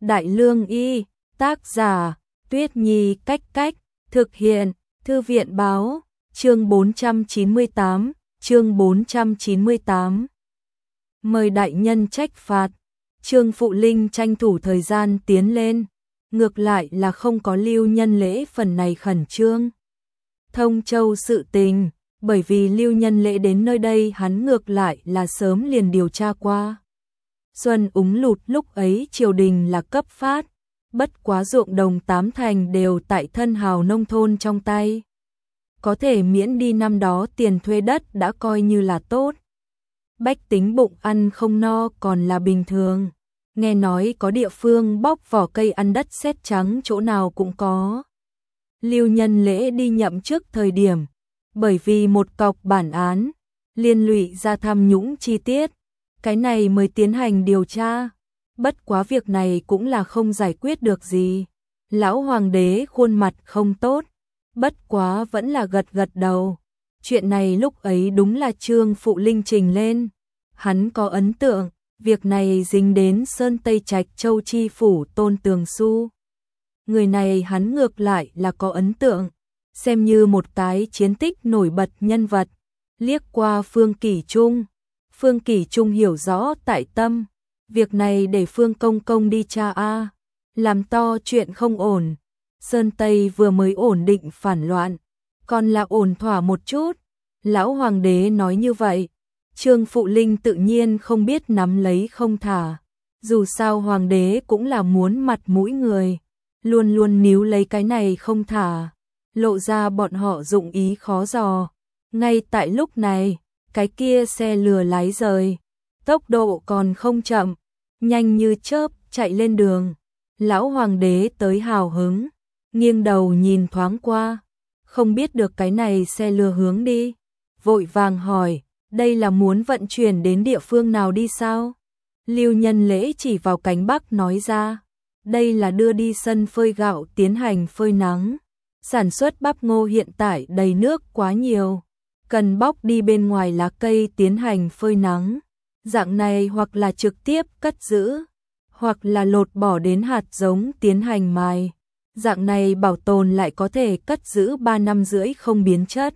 Đại Lương Y, tác giả, Tuyết Nhi Cách Cách, thực hiện, Thư viện Báo, chương 498, chương 498. Mời đại nhân trách phạt. Trương Phụ Linh tranh thủ thời gian tiến lên, ngược lại là không có Lưu Nhân Lễ phần này khẩn trương. Thông Châu sự tình, bởi vì Lưu Nhân Lễ đến nơi đây hắn ngược lại là sớm liền điều tra qua. Xuân úng lụt lúc ấy triều đình là cấp phát, bất quá ruộng đồng 8 thành đều tại thân hào nông thôn trong tay. Có thể miễn đi năm đó tiền thuê đất đã coi như là tốt. Bách tính bụng ăn không no còn là bình thường. Nghe nói có địa phương bóc vỏ cây ăn đất sét trắng chỗ nào cũng có. Lưu Nhân Lễ đi nhậm chức thời điểm, bởi vì một cọc bản án, liên lụy ra tham nhũng chi tiết, cái này mới tiến hành điều tra. Bất quá việc này cũng là không giải quyết được gì. Lão hoàng đế khuôn mặt không tốt, bất quá vẫn là gật gật đầu. Chuyện này lúc ấy đúng là Trương Phụ Linh trình lên. Hắn có ấn tượng, việc này dính đến Sơn Tây Trạch Châu chi phủ Tôn Tường Xu. Người này hắn ngược lại là có ấn tượng, xem như một cái chiến tích nổi bật nhân vật. Liếc qua Phương Kỷ Trung, Phương Kỷ Trung hiểu rõ tại tâm, việc này để Phương Công Công đi tra a, làm to chuyện không ổn. Sơn Tây vừa mới ổn định phản loạn, còn là ổn thỏa một chút. Lão hoàng đế nói như vậy, Trương Phụ Linh tự nhiên không biết nắm lấy không thả. Dù sao hoàng đế cũng là muốn mặt mũi người, luôn luôn níu lấy cái này không thả, lộ ra bọn họ dụng ý khó dò. Ngay tại lúc này, cái kia xe lừa lái rời, tốc độ còn không chậm, nhanh như chớp chạy lên đường. Lão hoàng đế tới hào hứng, nghiêng đầu nhìn thoáng qua, không biết được cái này xe lừa hướng đi, vội vàng hỏi, đây là muốn vận chuyển đến địa phương nào đi sao? Lưu Nhân Lễ chỉ vào cánh Bắc nói ra, đây là đưa đi sân phơi gạo tiến hành phơi nắng. Sản xuất bắp ngô hiện tại đầy nước quá nhiều, cần bóc đi bên ngoài lá cây tiến hành phơi nắng. Dạng này hoặc là trực tiếp cất giữ, hoặc là lột bỏ đến hạt giống tiến hành mài. Dạng này bảo tồn lại có thể cất giữ 3 năm rưỡi không biến chất.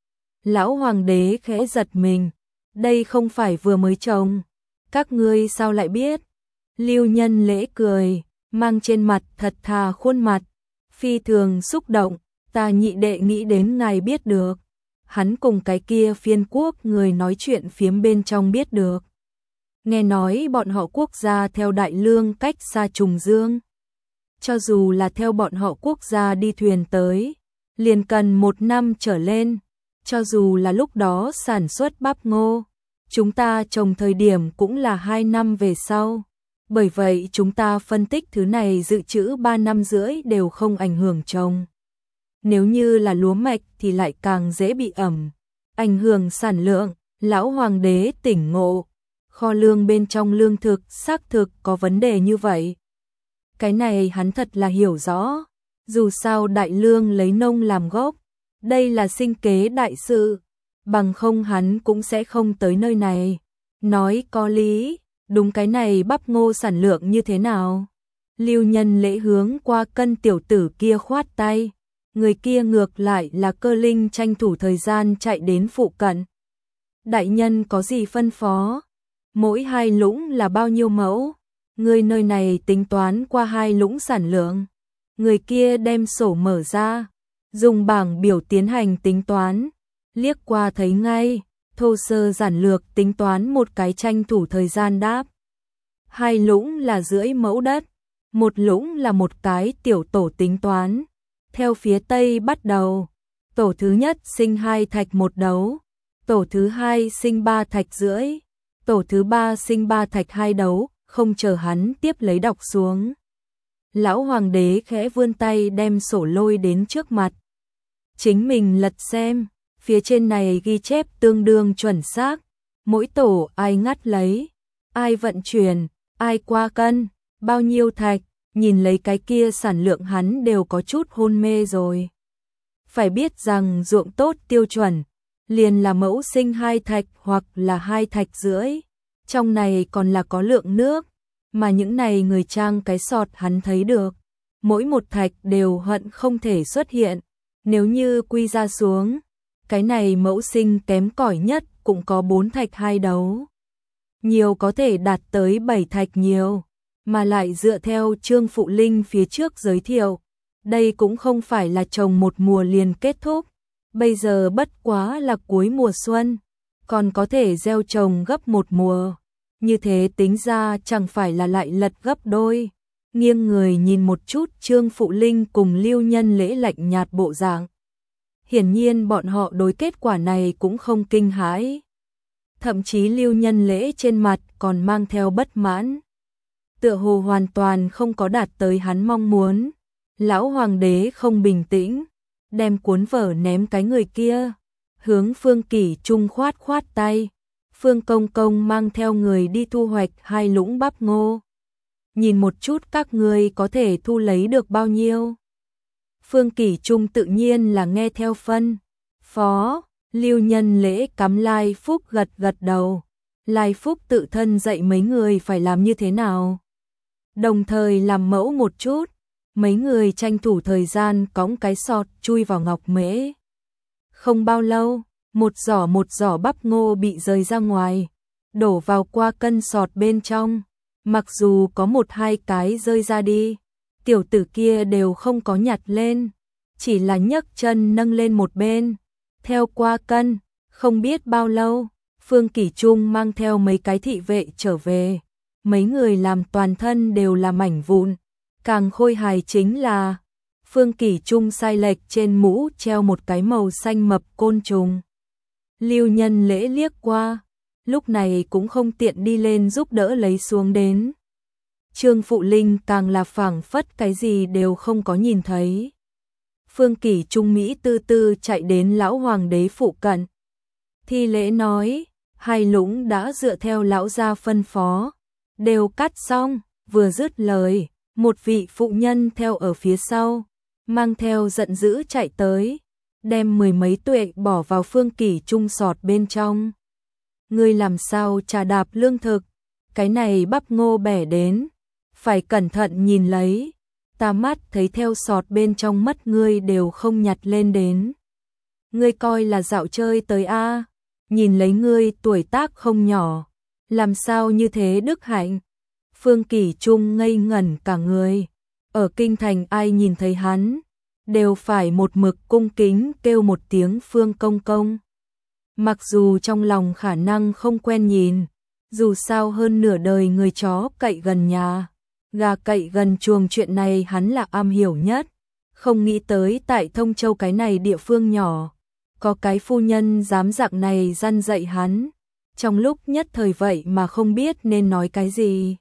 Lão hoàng đế khẽ giật mình, đây không phải vừa mới trồng, các ngươi sao lại biết? Lưu Nhân Lễ cười, mang trên mặt thật thà khuôn mặt, phi thường xúc động, ta nhị đệ nghĩ đến ngài biết được. Hắn cùng cái kia phiên quốc người nói chuyện phiếm bên trong biết được. Nghe nói bọn họ quốc gia theo Đại Lương cách xa Trùng Dương. Cho dù là theo bọn họ quốc gia đi thuyền tới, liền cần 1 năm trở lên. Cho dù là lúc đó sản xuất bắp ngô, chúng ta trồng thời điểm cũng là 2 năm về sau. Bởi vậy chúng ta phân tích thứ này dự trữ 3 năm rưỡi đều không ảnh hưởng trồng. Nếu như là lúa mạch thì lại càng dễ bị ẩm, ảnh hưởng sản lượng. Lão hoàng đế tỉnh ngộ, kho lương bên trong lương thực xác thực có vấn đề như vậy. Cái này hắn thật là hiểu rõ, dù sao Đại Lương lấy nông làm gốc, đây là sinh kế đại sự, bằng không hắn cũng sẽ không tới nơi này. Nói có lý, đúng, cái này bắp ngô sản lượng như thế nào? Lưu Nhân Lễ hướng qua Cân tiểu tử kia khoát tay, người kia ngược lại là Cơ Linh tranh thủ thời gian chạy đến phụ cận. Đại nhân có gì phân phó? Mỗi 2 lũng là bao nhiêu mẫu? Người nơi này tính toán qua 2 lũng sản lượng. Người kia đem sổ mở ra, dùng bảng biểu tiến hành tính toán. Liếc qua thấy ngay, thô sơ giản lược tính toán một cái, tranh thủ thời gian đáp. 2 lũng là rưỡi mẫu đất, 1 lũng là một cái tiểu tổ tính toán. Theo phía tây bắt đầu, tổ thứ nhất sinh 2 thạch 1 đấu, tổ thứ 2 sinh 3 thạch rưỡi, tổ thứ 3 sinh 3 thạch 2 đấu. Không chờ hắn tiếp lấy đọc xuống, lão hoàng đế khẽ vươn tay đem sổ lôi đến trước mặt. Chính mình lật xem, phía trên này ghi chép tương đương chuẩn xác, mỗi tổ ai ngắt lấy, ai vận chuyển, ai qua cân, bao nhiêu thạch. Nhìn lấy cái kia sản lượng hắn đều có chút hôn mê rồi. Phải biết rằng ruộng tốt tiêu chuẩn, liền là mẫu sinh 2 thạch hoặc là 2 thạch rưỡi. Trong này còn là có lượng nước, mà những này người trang cái sọt hắn thấy được, mỗi một thạch đều hận không thể xuất hiện, nếu như quy ra xuống, cái này mẫu sinh kém cỏi nhất cũng có 4 thạch 2 đấu. Nhiều có thể đạt tới 7 thạch nhiều, mà lại dựa theo Trương Phụ Linh phía trước giới thiệu, đây cũng không phải là trồng một mùa liền kết thúc, bây giờ bất quá là cuối mùa xuân, còn có thể gieo trồng gấp một mùa, như thế tính ra chẳng phải là lại lật gấp đôi. Nghiêng người nhìn một chút Trương Phụ Linh cùng Lưu Nhân Lễ lạnh nhạt bộ dạng. Hiển nhiên bọn họ đối kết quả này cũng không kinh hãi. Thậm chí Lưu Nhân Lễ trên mặt còn mang theo bất mãn. Tựa hồ hoàn toàn không có đạt tới hắn mong muốn. Lão hoàng đế không bình tĩnh, đem cuốn vở ném cái người kia, hướng Phương Kỷ Trung khoát khoát tay. Phương Công Công mang theo người đi thu hoạch 2 lũng bắp ngô. Nhìn một chút các ngươi có thể thu lấy được bao nhiêu. Phương Kỷ Trung tự nhiên là nghe theo phân phó. Lưu Nhân Lễ cắm Lai Phúc gật gật đầu. Lai Phúc tự thân dạy mấy người phải làm như thế nào, đồng thời làm mẫu một chút. Mấy người tranh thủ thời gian cõng cái sọt chui vào ngọc mễ. Không bao lâu, một giỏ bắp ngô bị rời ra ngoài, đổ vào qua cân sọt bên trong. Mặc dù có 1-2 cái rơi ra đi, tiểu tử kia đều không có nhặt lên, chỉ là nhấc chân nâng lên một bên, theo qua cân. Không biết bao lâu, Phương Kỷ Trung mang theo mấy cái thị vệ trở về, mấy người làm toàn thân đều là mảnh vụn. Càng khôi hài chính là Phương Kỷ Trung sai lệch trên mũ treo một cái màu xanh mập côn trùng. Lưu Nhân Lễ liếc qua, lúc này cũng không tiện đi lên giúp đỡ lấy xuống đến. Trương Phụ Linh càng là phảng phất cái gì đều không có nhìn thấy. Phương Kỷ Trung Mỹ tư tư chạy đến lão hoàng đế phụ cận. Thi lễ nói, 2 lũng đã dựa theo lão gia phân phó, đều cắt xong. Vừa dứt lời, một vị phụ nhân theo ở phía sau, mang theo giận dữ chạy tới, đem 10 mấy tuệ bỏ vào Phương Kỷ Trung sọt bên trong. Ngươi làm sao trà đạp lương thực, cái này bắp ngô bẻ đến, phải cẩn thận nhìn lấy, ta mắt thấy theo sọt bên trong mất ngươi đều không nhặt lên đến. Ngươi coi là dạo chơi tới a, nhìn lấy ngươi tuổi tác không nhỏ, làm sao như thế đức hạnh. Phương Kỷ Trung ngây ngẩn cả người, ở kinh thành ai nhìn thấy hắn, đều phải một mực cung kính kêu một tiếng Phương Công Công. Mặc dù trong lòng khả năng không quen nhìn, dù sao hơn nửa đời người chó cậy gần nhà, gà cậy gần chuồng chuyện này hắn là am hiểu nhất, không nghĩ tới tại Thông Châu cái này địa phương nhỏ, có cái phu nhân dám dạng này răn dạy hắn, trong lúc nhất thời vậy mà không biết nên nói cái gì.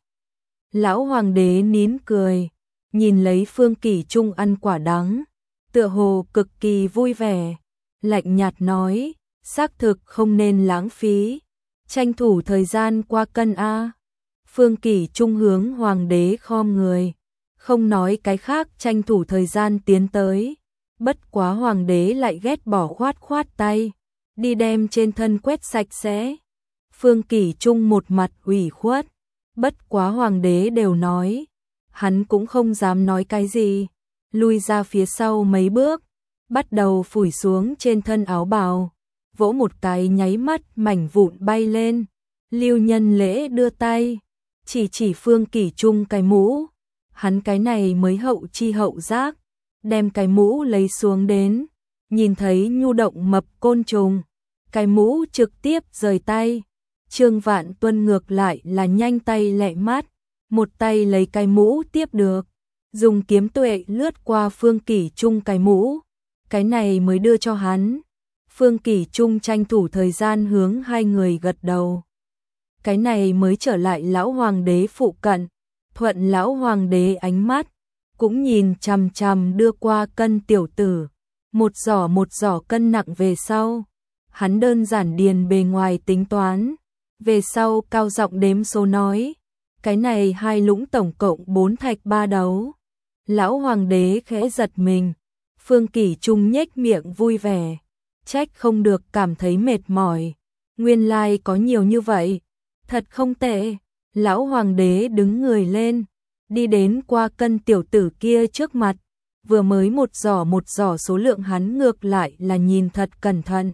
Lão hoàng đế nín cười, nhìn lấy Phương Kỷ Trung ăn quả đắng, tựa hồ cực kỳ vui vẻ, lạnh nhạt nói, xác thực không nên lãng phí, tranh thủ thời gian qua cân a. Phương Kỷ Trung hướng hoàng đế khom người, không nói cái khác tranh thủ thời gian tiến tới, bất quá hoàng đế lại ghét bỏ khoát khoát tay, đi đem trên thân quét sạch sẽ. Phương Kỷ Trung một mặt ủy khuất, bất quá hoàng đế đều nói, hắn cũng không dám nói cái gì, lui ra phía sau mấy bước, bắt đầu phủi xuống trên thân áo bào, vỗ một cái nháy mắt mảnh vụn bay lên. Lưu Nhân Lễ đưa tay, chỉ Phương Kỷ Trung cái mũ, hắn cái này mới hậu chi hậu giác, đem cái mũ lấy xuống đến, nhìn thấy nhu động mập côn trùng, cái mũ trực tiếp rời tay. Trương Vạn Tuân ngược lại là nhanh tay lẹ mắt, một tay lấy cái mũ tiếp được, dùng kiếm tuệ lướt qua Phương Kỷ Trung cái mũ, cái này mới đưa cho hắn. Phương Kỷ Trung tranh thủ thời gian hướng 2 người gật đầu. Cái này mới trở lại lão hoàng đế phụ cận, thuận lão hoàng đế ánh mắt, cũng nhìn chằm chằm đưa qua cân tiểu tử, một giỏ cân nặng về sau. Hắn đơn giản điền bề ngoài tính toán, về sau cao giọng đếm số nói, cái này 2 lũng tổng cộng 4 thạch 3 đấu. Lão hoàng đế khẽ giật mình, Phương Kỷ Trung nhếch miệng vui vẻ, trách không được cảm thấy mệt mỏi, nguyên lai có nhiều như vậy, thật không tệ. Lão hoàng đế đứng người lên, đi đến qua cân tiểu tử kia trước mặt, vừa mới một giỏ số lượng hắn ngược lại là nhìn thật cẩn thận.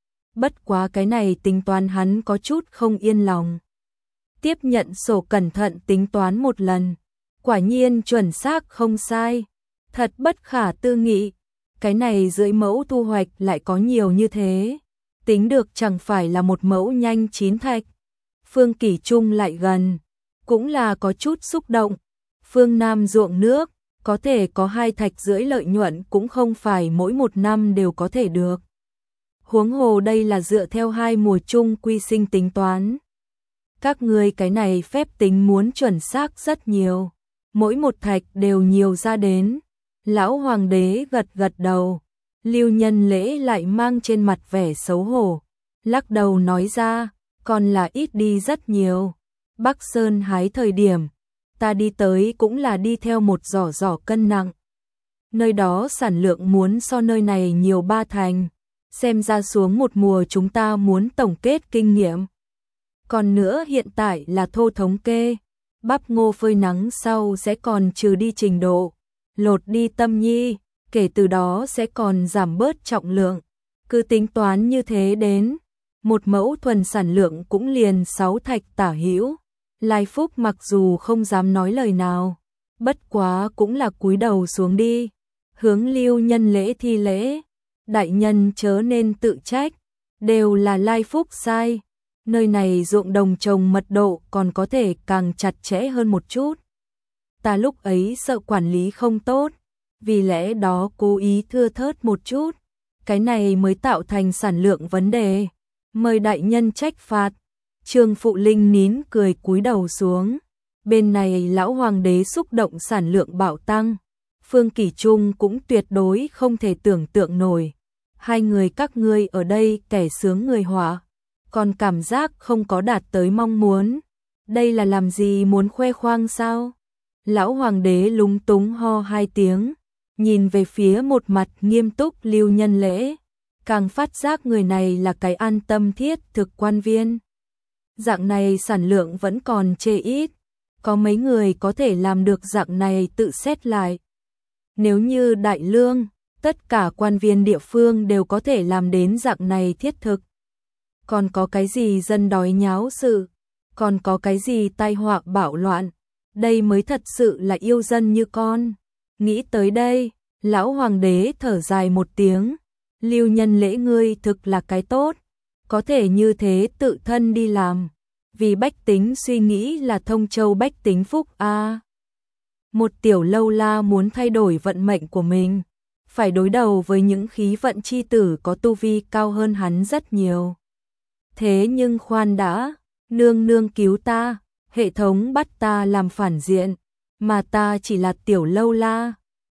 Bất quá cái này tính toán hắn có chút không yên lòng. Tiếp nhận sổ cẩn thận tính toán một lần, quả nhiên chuẩn xác không sai, thật bất khả tư nghị, cái này dưới mẫu thu hoạch lại có nhiều như thế, tính được chẳng phải là một mẫu nhanh chín thạch. Phương Kỷ Trung lại gần, cũng là có chút xúc động, phương Nam ruộng nước, có thể có 2 thạch rưỡi lợi nhuận cũng không phải mỗi một năm đều có thể được. Huống hồ đây là dựa theo 2 mùa chung quy sinh tính toán. Các ngươi cái này phép tính muốn chuẩn xác rất nhiều, mỗi một thạch đều nhiều ra đến. Lão hoàng đế gật gật đầu, Lưu Nhân Lễ lại mang trên mặt vẻ xấu hổ, lắc đầu nói ra, còn là ít đi rất nhiều. Bắc Sơn hái thời điểm, ta đi tới cũng là đi theo một giỏ cân nặng. Nơi đó sản lượng muốn so nơi này nhiều 3 thành, xem ra xuống một mùa chúng ta muốn tổng kết kinh nghiệm. Còn nữa hiện tại là thô thống kê, bắp ngô phơi nắng sau sẽ còn trừ đi trình độ, lột đi tâm nhi, kể từ đó sẽ còn giảm bớt trọng lượng. Cứ tính toán như thế đến, một mẫu thuần sản lượng cũng liền 6 thạch tả hữu. Lai Phúc mặc dù không dám nói lời nào, bất quá cũng là cúi đầu xuống đi, hướng Lưu Nhân Lễ thi lễ, đại nhân chớ nên tự trách, đều là Lai Phúc sai, nơi này ruộng đồng trồng mật độ còn có thể càng chặt chẽ hơn một chút. Ta lúc ấy sợ quản lý không tốt, vì lẽ đó cố ý thưa thớt một chút, cái này mới tạo thành sản lượng vấn đề, mời đại nhân trách phạt. Trương Phụ Linh nín cười cúi đầu xuống, bên này lão hoàng đế xúc động sản lượng bạo tăng, Phương Kỷ Trung cũng tuyệt đối không thể tưởng tượng nổi. 2 người các ngươi ở đây kẻ sướng người họa, còn cảm giác không có đạt tới mong muốn, đây là làm gì muốn khoe khoang sao? Lão hoàng đế lúng túng ho 2 tiếng, nhìn về phía một mặt nghiêm túc Lưu Nhân Lễ, càng phát giác người này là cái an tâm thiết thực quan viên. Dạng này sản lượng vẫn còn chê ít, có mấy người có thể làm được dạng này tự xét lại. Nếu như đại lương, tất cả quan viên địa phương đều có thể làm đến dạng này thiết thực. Còn có cái gì dân đói nháo sự, còn có cái gì tai họa bạo loạn, đây mới thật sự là yêu dân như con. Nghĩ tới đây, lão hoàng đế thở dài một tiếng, Lưu Nhân Lễ ngươi thực là cái tốt, có thể như thế tự thân đi làm, vì bách tính suy nghĩ là thông châu bách tính phúc a. Một tiểu lâu la muốn thay đổi vận mệnh của mình, phải đối đầu với những khí vận chi tử có tu vi cao hơn hắn rất nhiều. Thế nhưng khoan đã, nương nương cứu ta, hệ thống bắt ta làm phản diện, mà ta chỉ là tiểu lâu la,